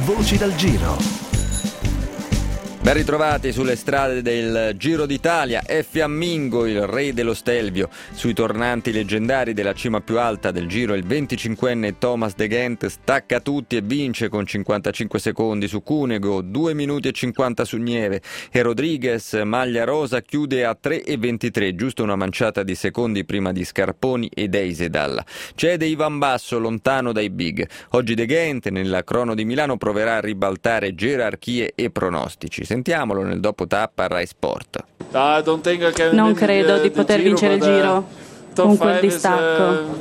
Voci dal Giro. Ben ritrovati sulle strade del Giro d'Italia. È fiammingo il re dello Stelvio. Sui tornanti leggendari della cima più alta del Giro il 25enne Thomas De Gendt stacca tutti e vince con 55 secondi su Cunego, 2 minuti e 50 su Nieve, e Rodriguez, maglia rosa, chiude a 3,23, giusto una manciata di secondi prima di Scarponi ed Eisedal. Cede Ivan Basso, lontano dai big. Oggi De Gendt nella crono di Milano proverà a ribaltare gerarchie e pronostici. Sentiamolo nel dopo tappa a Rai Sport. Non credo di poter vincere il Giro con quel distacco.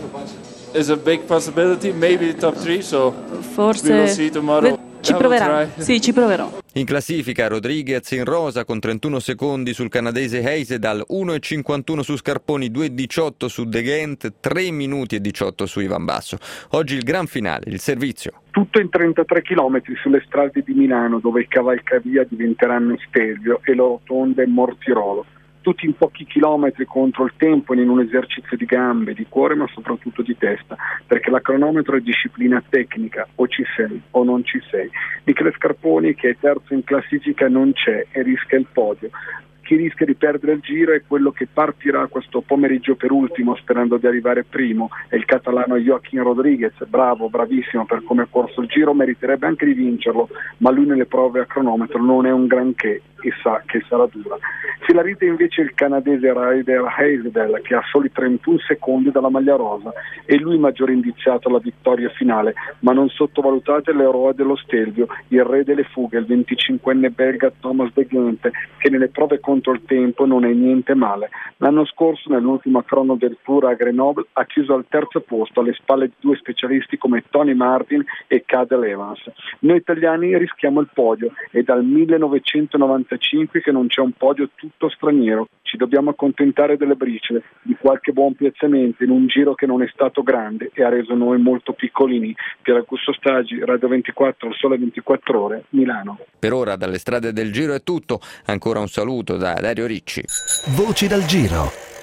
Forse ci proverà. Sì, ci proverò. In classifica Rodriguez in rosa con 31 secondi sul canadese Eisedal, 1,51 su Scarponi, 2,18 su De Gendt, 3 minuti e 18 su Ivan Basso. Oggi il gran finale, il servizio. Tutto in 33 km sulle strade di Milano, dove i cavalcavia diventeranno Stelvio e le rotonde Mortirolo. Tutti in pochi chilometri contro il tempo e in un esercizio di gambe, di cuore, ma soprattutto di testa, perché la cronometro è disciplina tecnica, o ci sei o non ci sei. Michele Scarponi, che è terzo in classifica, non c'è e rischia il podio. Chi rischia di perdere il Giro è quello che partirà questo pomeriggio per ultimo, sperando di arrivare primo, è il catalano Joaquim Rodriguez, bravo, bravissimo per come ha corso il Giro, meriterebbe anche di vincerlo, ma lui nelle prove a cronometro non è un granché e sa che sarà dura. Se la ride invece il canadese Ryder Eisedal, che ha soli 31 secondi dalla maglia rosa, e lui maggiore indiziato alla vittoria finale, ma non sottovalutate l'eroe dello Stelvio, il re delle fughe, il 25enne belga Thomas De Gendt, che nelle prove contro il tempo non è niente male. L'anno scorso nell'ultima crono del Tour a Grenoble ha chiuso al terzo posto alle spalle di due specialisti come Tony Martin e Cadel Evans. Noi italiani rischiamo il podio, è dal 1995 che non c'è un podio tutto straniero. Ci dobbiamo accontentare delle briciole, di qualche buon piazzamento in un Giro che non è stato grande e ha reso noi molto piccolini. Pier Augusto Stagi, Radio 24, il Sole 24 Ore, Milano. Per ora dalle strade del Giro è tutto. Ancora un saluto da Dario Ricci. Voci dal Giro.